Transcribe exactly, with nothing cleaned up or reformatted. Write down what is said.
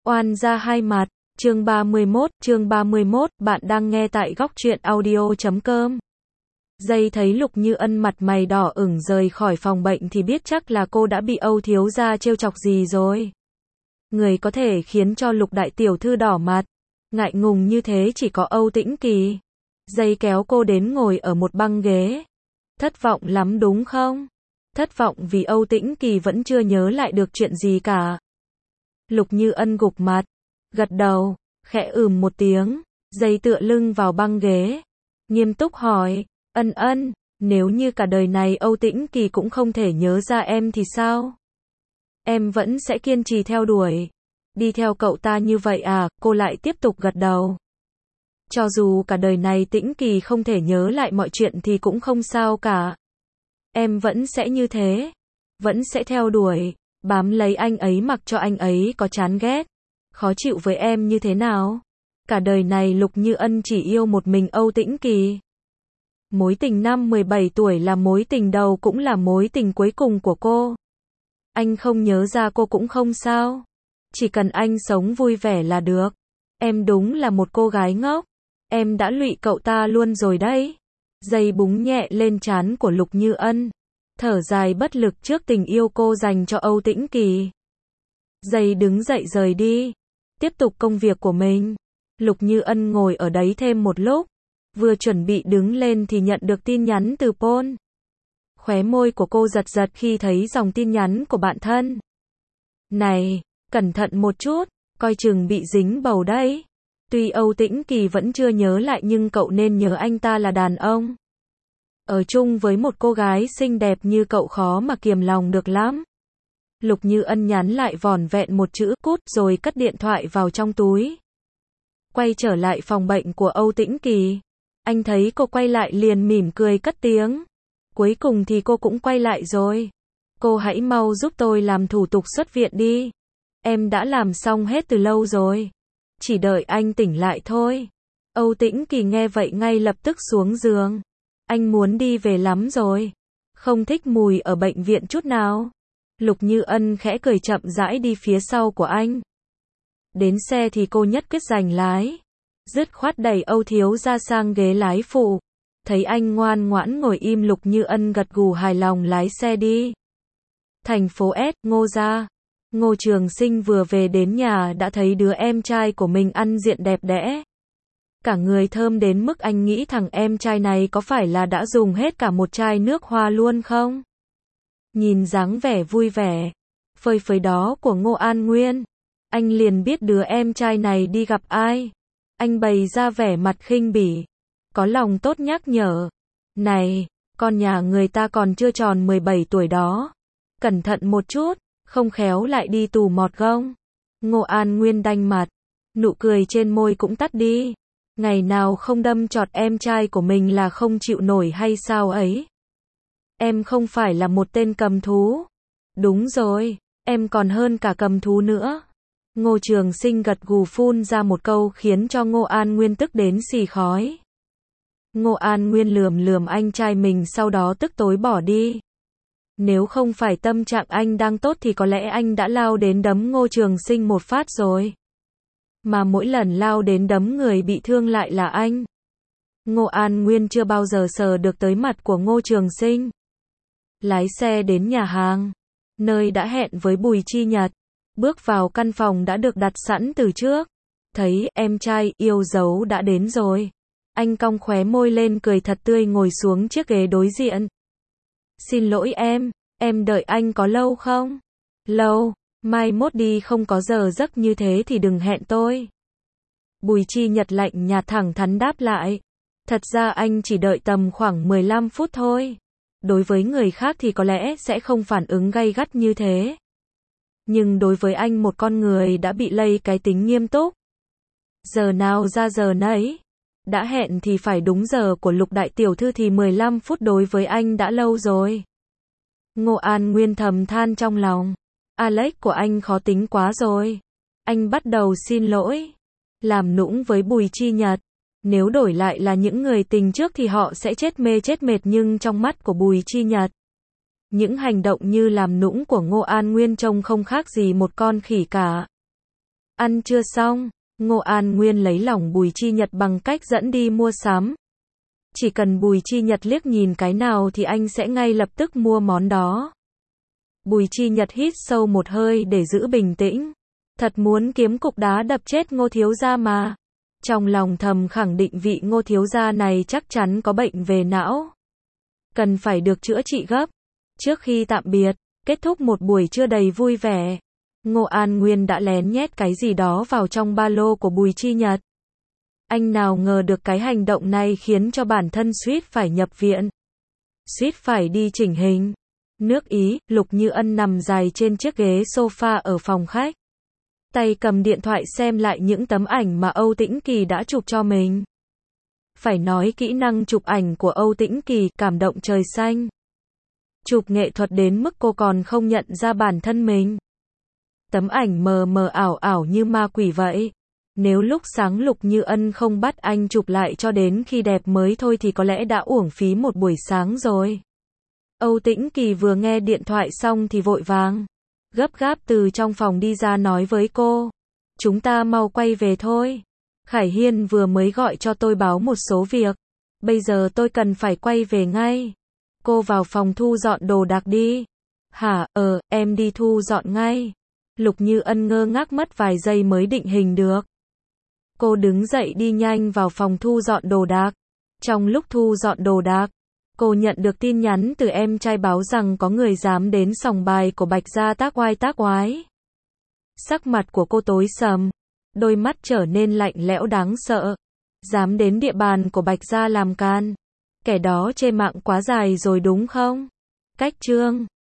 Oan gia hai mặt, chương ba mươi mốt, chương ba mươi mốt, bạn đang nghe tại góc truyện audio chấm com. Dây thấy Lục Như Ân mặt mày đỏ ửng rời khỏi phòng bệnh thì biết chắc là cô đã bị Âu thiếu gia trêu chọc gì rồi. Người có thể khiến cho Lục đại tiểu thư đỏ mặt, ngại ngùng như thế chỉ có Âu Tĩnh Kỳ. Dây kéo cô đến ngồi ở một băng ghế. Thất vọng lắm đúng không? Thất vọng vì Âu Tĩnh Kỳ vẫn chưa nhớ lại được chuyện gì cả. Lục Như Ân gục mặt, gật đầu, khẽ ừm một tiếng, Dây tựa lưng vào băng ghế, nghiêm túc hỏi, Ân Ân, nếu như cả đời này Âu Tĩnh Kỳ cũng không thể nhớ ra em thì sao? Em vẫn sẽ kiên trì theo đuổi, đi theo cậu ta như vậy à? Cô lại tiếp tục gật đầu. Cho dù cả đời này Tĩnh Kỳ không thể nhớ lại mọi chuyện thì cũng không sao cả. Em vẫn sẽ như thế, vẫn sẽ theo đuổi, bám lấy anh ấy mặc cho anh ấy có chán ghét, khó chịu với em như thế nào. Cả đời này Lục Như Ân chỉ yêu một mình Âu Tĩnh Kỳ. Mối tình năm mười bảy tuổi là mối tình đầu cũng là mối tình cuối cùng của cô. Anh không nhớ ra cô cũng không sao. Chỉ cần anh sống vui vẻ là được. Em đúng là một cô gái ngốc. Em đã lụy cậu ta luôn rồi đấy. Dây búng nhẹ lên trán của Lục Như Ân, thở dài bất lực trước tình yêu cô dành cho Âu Tĩnh Kỳ. Dây đứng dậy rời đi, tiếp tục công việc của mình. Lục Như Ân ngồi ở đấy thêm một lúc, vừa chuẩn bị đứng lên thì nhận được tin nhắn từ Paul. Khóe môi của cô giật giật khi thấy dòng tin nhắn của bạn thân. Này, cẩn thận một chút, coi chừng bị dính bầu đấy. Tuy Âu Tĩnh Kỳ vẫn chưa nhớ lại nhưng cậu nên nhớ anh ta là đàn ông. Ở chung với một cô gái xinh đẹp như cậu khó mà kiềm lòng được lắm. Lục Như Ân nhắn lại vỏn vẹn một chữ cút rồi cất điện thoại vào trong túi. Quay trở lại phòng bệnh của Âu Tĩnh Kỳ. Anh thấy cô quay lại liền mỉm cười cất tiếng. Cuối cùng thì cô cũng quay lại rồi. Cô hãy mau giúp tôi làm thủ tục xuất viện đi. Em đã làm xong hết từ lâu rồi. Chỉ đợi anh tỉnh lại thôi. Âu Tĩnh Kỳ nghe vậy ngay lập tức xuống giường. Anh muốn đi về lắm rồi. Không thích mùi ở bệnh viện chút nào. Lục Như Ân khẽ cười chậm rãi đi phía sau của anh. Đến xe thì cô nhất quyết giành lái. Dứt khoát đẩy Âu thiếu gia sang ghế lái phụ. Thấy anh ngoan ngoãn ngồi im Lục Như Ân gật gù hài lòng lái xe đi. Thành phố S, Ngô gia. Ngô Trường Sinh vừa về đến nhà đã thấy đứa em trai của mình ăn diện đẹp đẽ. Cả người thơm đến mức anh nghĩ thằng em trai này có phải là đã dùng hết cả một chai nước hoa luôn không? Nhìn dáng vẻ vui vẻ, phơi phới đó của Ngô An Nguyên, anh liền biết đứa em trai này đi gặp ai. Anh bày ra vẻ mặt khinh bỉ, có lòng tốt nhắc nhở. Này, con nhà người ta còn chưa tròn mười bảy tuổi đó. Cẩn thận một chút, không khéo lại đi tù mọt gông. Ngô An Nguyên đanh mặt, nụ cười trên môi cũng tắt đi. Ngày nào không đâm chọt em trai của mình là không chịu nổi hay sao ấy? Em không phải là một tên cầm thú. Đúng rồi, em còn hơn cả cầm thú nữa. Ngô Trường Sinh gật gù phun ra một câu khiến cho Ngô An Nguyên tức đến xì khói. Ngô An Nguyên lườm lườm anh trai mình sau đó tức tối bỏ đi. Nếu không phải tâm trạng anh đang tốt thì có lẽ anh đã lao đến đấm Ngô Trường Sinh một phát rồi. Mà mỗi lần lao đến đấm người bị thương lại là anh. Ngô An Nguyên chưa bao giờ sờ được tới mặt của Ngô Trường Sinh. Lái xe đến nhà hàng, nơi đã hẹn với Bùi Chi Nhật. Bước vào căn phòng đã được đặt sẵn từ trước. Thấy em trai yêu dấu đã đến rồi. Anh cong khóe môi lên cười thật tươi ngồi xuống chiếc ghế đối diện. Xin lỗi em, em đợi anh có lâu không? Lâu, mai mốt đi không có giờ giấc như thế thì đừng hẹn tôi. Bùi Chi Nhật lạnh nhạt thẳng thắn đáp lại. Thật ra anh chỉ đợi tầm khoảng mười lăm phút thôi. Đối với người khác thì có lẽ sẽ không phản ứng gay gắt như thế. Nhưng đối với anh một con người đã bị lây cái tính nghiêm túc. Giờ nào ra giờ nấy. Đã hẹn thì phải đúng giờ của Lục đại tiểu thư thì mười lăm phút đối với anh đã lâu rồi. Ngô An Nguyên thầm than trong lòng. Alex của anh khó tính quá rồi. Anh bắt đầu xin lỗi. Làm nũng với Bùi Chi Nhật. Nếu đổi lại là những người tình trước thì họ sẽ chết mê chết mệt nhưng trong mắt của Bùi Chi Nhật. Những hành động như làm nũng của Ngô An Nguyên trông không khác gì một con khỉ cả. Ăn chưa xong, Ngô An Nguyên lấy lòng Bùi Chi Nhật bằng cách dẫn đi mua sắm. Chỉ cần Bùi Chi Nhật liếc nhìn cái nào thì anh sẽ ngay lập tức mua món đó. Bùi Chi Nhật hít sâu một hơi để giữ bình tĩnh. Thật muốn kiếm cục đá đập chết Ngô thiếu gia mà. Trong lòng thầm khẳng định vị Ngô thiếu gia này chắc chắn có bệnh về não. Cần phải được chữa trị gấp. Trước khi tạm biệt, kết thúc một buổi trưa đầy vui vẻ, Ngô An Nguyên đã lén nhét cái gì đó vào trong ba lô của Bùi Chi Nhật. Anh nào ngờ được cái hành động này khiến cho bản thân suýt phải nhập viện. Suýt phải đi chỉnh hình. Nước Ý, Lục Như Ân nằm dài trên chiếc ghế sofa ở phòng khách. Tay cầm điện thoại xem lại những tấm ảnh mà Âu Tĩnh Kỳ đã chụp cho mình. Phải nói kỹ năng chụp ảnh của Âu Tĩnh Kỳ cảm động trời xanh. Chụp nghệ thuật đến mức cô còn không nhận ra bản thân mình. Tấm ảnh mờ mờ ảo ảo như ma quỷ vậy. Nếu lúc sáng Lục Như Ân không bắt anh chụp lại cho đến khi đẹp mới thôi thì có lẽ đã uổng phí một buổi sáng rồi. Âu Tĩnh Kỳ vừa nghe điện thoại xong thì vội vàng, gấp gáp từ trong phòng đi ra nói với cô. Chúng ta mau quay về thôi. Khải Hiên vừa mới gọi cho tôi báo một số việc. Bây giờ tôi cần phải quay về ngay. Cô vào phòng thu dọn đồ đạc đi. Hả, ờ, em đi thu dọn ngay. Lục Như Ân ngơ ngác mất vài giây mới định hình được. Cô đứng dậy đi nhanh vào phòng thu dọn đồ đạc. Trong lúc thu dọn đồ đạc, cô nhận được tin nhắn từ em trai báo rằng có người dám đến sòng bài của Bạch gia tác oai tác oái. Sắc mặt của cô tối sầm, đôi mắt trở nên lạnh lẽo đáng sợ. Dám đến địa bàn của Bạch gia làm can. Kẻ đó chê mạng quá dài rồi đúng không? Cách chương